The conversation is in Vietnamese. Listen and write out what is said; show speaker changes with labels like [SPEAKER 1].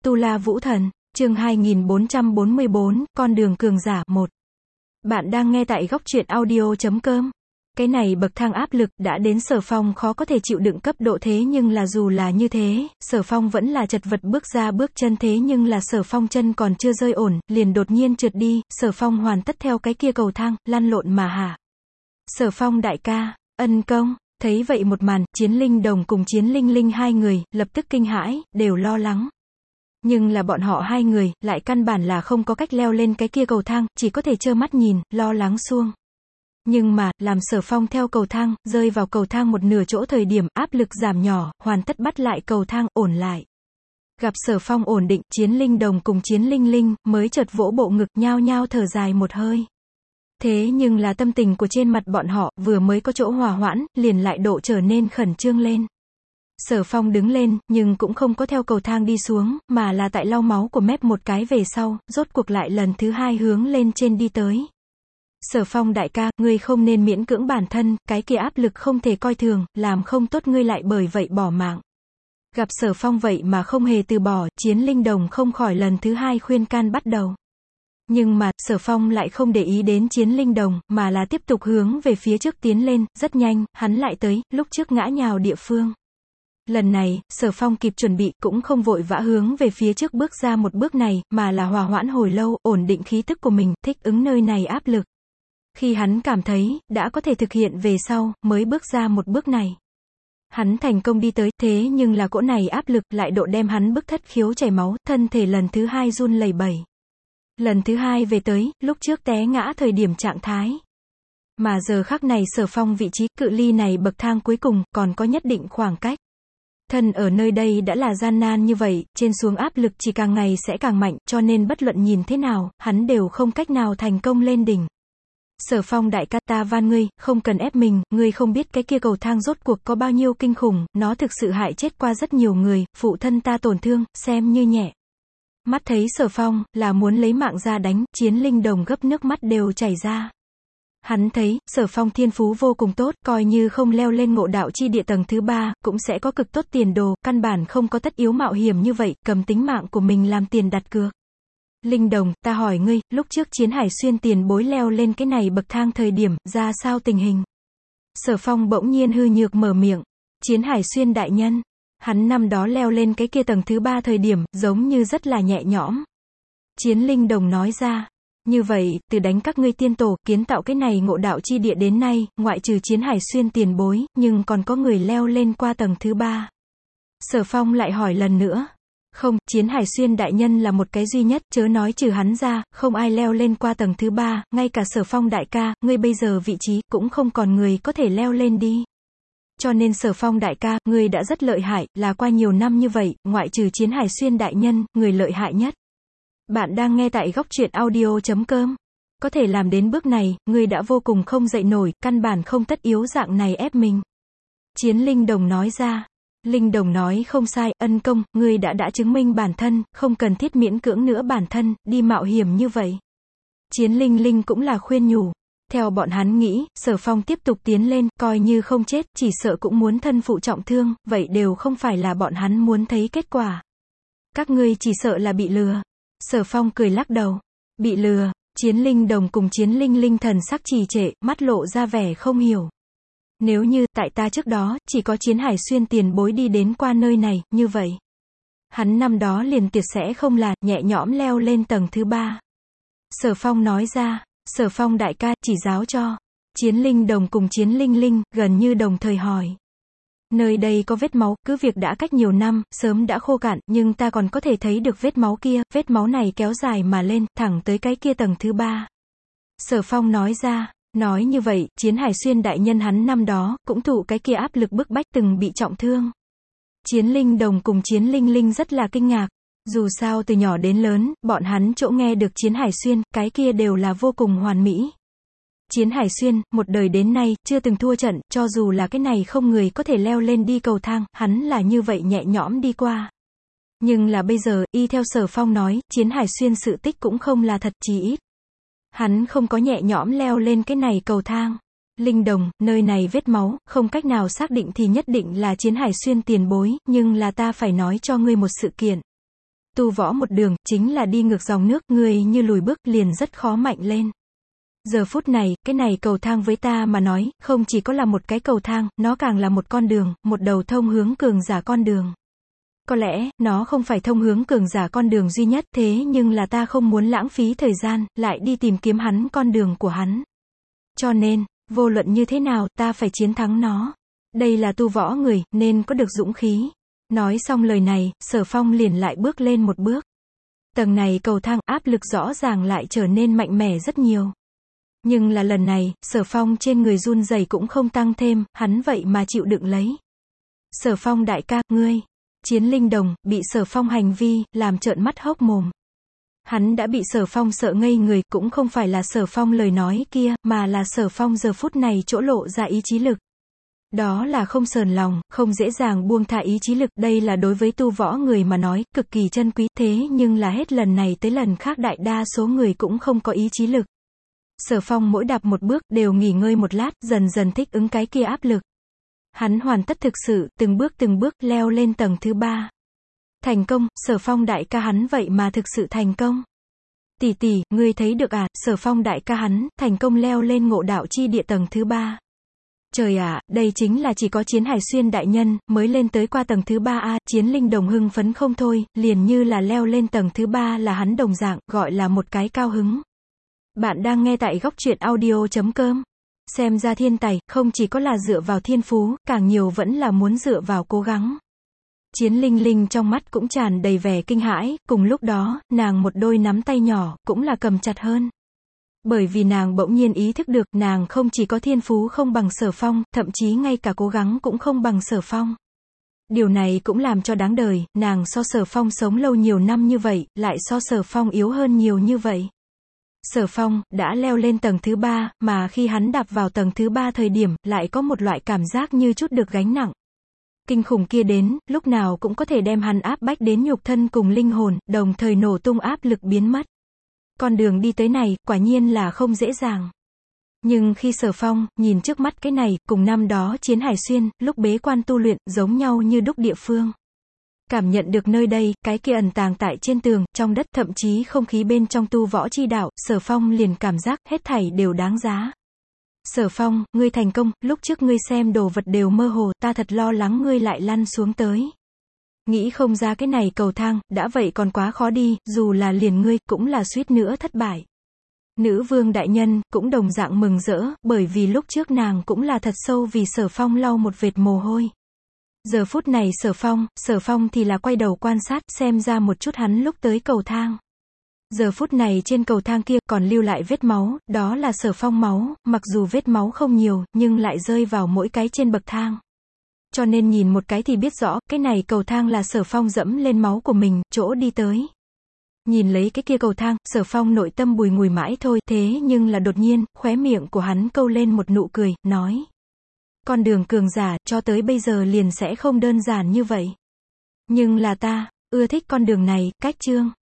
[SPEAKER 1] Tu La Vũ Thần, chương 2444, con đường cường giả 1. Bạn đang nghe tại góc truyện audio.com. Cái này bậc thang áp lực đã đến Sở Phong khó có thể chịu đựng cấp độ, thế nhưng là dù là như thế, Sở Phong vẫn là chật vật bước ra bước chân, thế nhưng là Sở Phong chân còn chưa rơi ổn, liền đột nhiên trượt đi, Sở Phong hoàn tất theo cái kia cầu thang, lăn lộn mà hạ. Sở Phong đại ca, ân công. Thấy vậy một màn, Chiến Linh Đồng cùng Chiến Linh Linh hai người, lập tức kinh hãi, đều lo lắng. Nhưng là bọn họ hai người, lại căn bản là không có cách leo lên cái kia cầu thang, chỉ có thể trơ mắt nhìn, lo lắng xuông. Nhưng mà, làm Sở Phong theo cầu thang, rơi vào cầu thang một nửa chỗ thời điểm, áp lực giảm nhỏ, hoàn tất bắt lại cầu thang, ổn lại. Gặp Sở Phong ổn định, Chiến Linh Đồng cùng Chiến Linh Linh, mới chợt vỗ bộ ngực, nhao nhao thở dài một hơi. Thế nhưng là tâm tình của trên mặt bọn họ, vừa mới có chỗ hòa hoãn, liền lại độ trở nên khẩn trương lên. Sở Phong đứng lên, nhưng cũng không có theo cầu thang đi xuống, mà là tại lau máu của mép một cái về sau, rốt cuộc lại lần thứ hai hướng lên trên đi tới. Sở Phong đại ca, ngươi không nên miễn cưỡng bản thân, cái kia áp lực không thể coi thường, làm không tốt ngươi lại bởi vậy bỏ mạng. Gặp Sở Phong vậy mà không hề từ bỏ, Chiến Linh Đồng không khỏi lần thứ hai khuyên can bắt đầu. Nhưng mà, Sở Phong lại không để ý đến Chiến Linh Đồng, mà là tiếp tục hướng về phía trước tiến lên, rất nhanh, hắn lại tới, lúc trước ngã nhào địa phương. Lần này, Sở Phong kịp chuẩn bị, cũng không vội vã hướng về phía trước bước ra một bước này, mà là hòa hoãn hồi lâu, ổn định khí tức của mình, thích ứng nơi này áp lực. Khi hắn cảm thấy, đã có thể thực hiện về sau, mới bước ra một bước này. Hắn thành công đi tới, thế nhưng là cỗ này áp lực, lại độ đem hắn bức thất khiếu chảy máu, thân thể lần thứ hai run lẩy bẩy. Lần thứ hai về tới, lúc trước té ngã thời điểm trạng thái. Mà giờ khắc này Sở Phong vị trí, cự ly này bậc thang cuối cùng, còn có nhất định khoảng cách. Thân ở nơi đây đã là gian nan như vậy, trên xuống áp lực chỉ càng ngày sẽ càng mạnh, cho nên bất luận nhìn thế nào, hắn đều không cách nào thành công lên đỉnh. Sở Phong đại ca, ta van ngươi, không cần ép mình, ngươi không biết cái kia cầu thang rốt cuộc có bao nhiêu kinh khủng, nó thực sự hại chết qua rất nhiều người, phụ thân ta tổn thương, xem như nhẹ. Mắt thấy Sở Phong, là muốn lấy mạng ra đánh, Chiến Linh Đồng gấp nước mắt đều chảy ra. Hắn thấy, Sở Phong thiên phú vô cùng tốt, coi như không leo lên ngộ đạo chi địa tầng thứ 3, cũng sẽ có cực tốt tiền đồ, căn bản không có tất yếu mạo hiểm như vậy, cầm tính mạng của mình làm tiền đặt cược. Linh Đồng, ta hỏi ngươi, lúc trước Chiến Hải Xuyên tiền bối leo lên cái này bậc thang thời điểm, ra sao tình hình? Sở Phong bỗng nhiên hư nhược mở miệng. Chiến Hải Xuyên đại nhân. Hắn năm đó leo lên cái kia tầng thứ 3 thời điểm, giống như rất là nhẹ nhõm. Chiến Linh Đồng nói ra. Như vậy, từ đánh các ngươi tiên tổ, kiến tạo cái này ngộ đạo chi địa đến nay, ngoại trừ Chiến Hải Xuyên tiền bối, nhưng còn có người leo lên qua tầng thứ 3. Sở Phong lại hỏi lần nữa. Không, Chiến Hải Xuyên đại nhân là một cái duy nhất, chớ nói trừ hắn ra, không ai leo lên qua tầng thứ 3, ngay cả Sở Phong đại ca, ngươi bây giờ vị trí, cũng không còn người có thể leo lên đi. Cho nên Sở Phong đại ca, ngươi đã rất lợi hại, là qua nhiều năm như vậy, ngoại trừ Chiến Hải Xuyên đại nhân, người lợi hại nhất. Bạn đang nghe tại góc truyện audio.com. Có thể làm đến bước này, ngươi đã vô cùng không dậy nổi, căn bản không tất yếu dạng này ép mình. Chiến Linh Đồng nói ra. Linh Đồng nói không sai, ân công, ngươi đã chứng minh bản thân, không cần thiết miễn cưỡng nữa bản thân, đi mạo hiểm như vậy. Chiến Linh Linh cũng là khuyên nhủ. Theo bọn hắn nghĩ, Sở Phong tiếp tục tiến lên, coi như không chết, chỉ sợ cũng muốn thân phụ trọng thương, vậy đều không phải là bọn hắn muốn thấy kết quả. Các ngươi chỉ sợ là bị lừa. Sở Phong cười lắc đầu. Bị lừa. Chiến Linh Đồng cùng Chiến Linh Linh thần sắc trì trệ, mắt lộ ra vẻ không hiểu. Nếu như, tại ta trước đó, chỉ có Chiến Hải Xuyên tiền bối đi đến qua nơi này, như vậy. Hắn năm đó liền tuyệt sẽ không là, nhẹ nhõm leo lên tầng thứ 3. Sở Phong nói ra. Sở Phong đại ca, chỉ giáo cho. Chiến Linh Đồng cùng Chiến Linh Linh, gần như đồng thời hỏi. Nơi đây có vết máu, cứ việc đã cách nhiều năm, sớm đã khô cạn, nhưng ta còn có thể thấy được vết máu kia, vết máu này kéo dài mà lên, thẳng tới cái kia tầng thứ 3. Sở Phong nói ra. Nói như vậy, Chiến Hải Xuyên đại nhân hắn năm đó, cũng thụ cái kia áp lực bức bách từng bị trọng thương. Chiến Linh Đồng cùng Chiến Linh Linh rất là kinh ngạc. Dù sao từ nhỏ đến lớn, bọn hắn chỗ nghe được Chiến Hải Xuyên, cái kia đều là vô cùng hoàn mỹ. Chiến Hải Xuyên, một đời đến nay, chưa từng thua trận, cho dù là cái này không người có thể leo lên đi cầu thang, hắn là như vậy nhẹ nhõm đi qua. Nhưng là bây giờ, y theo Sở Phong nói, Chiến Hải Xuyên sự tích cũng không là thật, chí ít. Hắn không có nhẹ nhõm leo lên cái này cầu thang. Linh Đồng, nơi này vết máu, không cách nào xác định thì nhất định là Chiến Hải Xuyên tiền bối, nhưng là ta phải nói cho ngươi một sự kiện. Tu võ một đường, chính là đi ngược dòng nước, người như lùi bước liền rất khó mạnh lên. Giờ phút này, cái này cầu thang với ta mà nói, không chỉ có là một cái cầu thang, nó càng là một con đường, một đầu thông hướng cường giả con đường. Có lẽ, nó không phải thông hướng cường giả con đường duy nhất, thế nhưng là ta không muốn lãng phí thời gian, lại đi tìm kiếm hắn con đường của hắn. Cho nên, vô luận như thế nào, ta phải chiến thắng nó. Đây là tu võ người, nên có được dũng khí. Nói xong lời này, Sở Phong liền lại bước lên một bước. Tầng này cầu thang, áp lực rõ ràng lại trở nên mạnh mẽ rất nhiều. Nhưng là lần này, Sở Phong trên người run rẩy cũng không tăng thêm, hắn vậy mà chịu đựng lấy. Sở Phong đại ca, ngươi. Chiến Linh Đồng, bị Sở Phong hành vi, làm trợn mắt hốc mồm. Hắn đã bị Sở Phong sợ ngây người, cũng không phải là Sở Phong lời nói kia, mà là Sở Phong giờ phút này chỗ lộ ra ý chí lực. Đó là không sờn lòng, không dễ dàng buông tha ý chí lực, đây là đối với tu võ người mà nói, cực kỳ chân quý, thế nhưng là hết lần này tới lần khác đại đa số người cũng không có ý chí lực. Sở Phong mỗi đạp một bước, đều nghỉ ngơi một lát, dần dần thích ứng cái kia áp lực. Hắn hoàn tất thực sự, từng bước leo lên tầng thứ 3. Thành công, Sở Phong đại ca hắn vậy mà thực sự thành công. Tỷ tỷ, ngươi thấy được à, Sở Phong đại ca hắn, thành công leo lên ngộ đạo chi địa tầng thứ 3. Trời ạ, đây chính là chỉ có Chiến Hải Xuyên đại nhân, mới lên tới qua tầng thứ 3 a, Chiến Linh Đồng hưng phấn không thôi, liền như là leo lên tầng thứ 3 là hắn đồng dạng, gọi là một cái cao hứng. Bạn đang nghe tại góc truyện audio.com. Xem ra thiên tài, không chỉ có là dựa vào thiên phú, càng nhiều vẫn là muốn dựa vào cố gắng. Chiến Linh Linh trong mắt cũng tràn đầy vẻ kinh hãi, cùng lúc đó, nàng một đôi nắm tay nhỏ, cũng là cầm chặt hơn. Bởi vì nàng bỗng nhiên ý thức được, nàng không chỉ có thiên phú không bằng Sở Phong, thậm chí ngay cả cố gắng cũng không bằng Sở Phong. Điều này cũng làm cho đáng đời, nàng so Sở Phong sống lâu nhiều năm như vậy, lại so Sở Phong yếu hơn nhiều như vậy. Sở Phong, đã leo lên tầng thứ 3, mà khi hắn đạp vào tầng thứ 3 thời điểm, lại có một loại cảm giác như chút được gánh nặng. Kinh khủng kia đến, lúc nào cũng có thể đem hắn áp bách đến nhục thân cùng linh hồn, đồng thời nổ tung áp lực biến mất. Con đường đi tới này, quả nhiên là không dễ dàng. Nhưng khi Sở Phong, nhìn trước mắt cái này, cùng năm đó Chiến Hải Xuyên, lúc bế quan tu luyện, giống nhau như đúc địa phương. Cảm nhận được nơi đây, cái kia ẩn tàng tại trên tường, trong đất, thậm chí không khí bên trong tu võ chi đạo, Sở Phong liền cảm giác, hết thảy đều đáng giá. Sở Phong, ngươi thành công, lúc trước ngươi xem đồ vật đều mơ hồ, ta thật lo lắng ngươi lại lăn xuống tới. Nghĩ không ra cái này cầu thang, đã vậy còn quá khó đi, dù là liền ngươi, cũng là suýt nữa thất bại. Nữ vương đại nhân, cũng đồng dạng mừng rỡ, bởi vì lúc trước nàng cũng là thật sâu vì Sở Phong lau một vệt mồ hôi. Giờ phút này Sở Phong thì là quay đầu quan sát, xem ra một chút hắn lúc tới cầu thang. Giờ phút này trên cầu thang kia, còn lưu lại vết máu, đó là Sở Phong máu, mặc dù vết máu không nhiều, nhưng lại rơi vào mỗi cái trên bậc thang. Cho nên nhìn một cái thì biết rõ, cái này cầu thang là Sở Phong dẫm lên máu của mình, chỗ đi tới. Nhìn lấy cái kia cầu thang, Sở Phong nội tâm bùi ngùi mãi thôi, thế nhưng là đột nhiên, khóe miệng của hắn câu lên một nụ cười, nói. Con đường cường giả, cho tới bây giờ liền sẽ không đơn giản như vậy. Nhưng là ta, ưa thích con đường này, cách chương.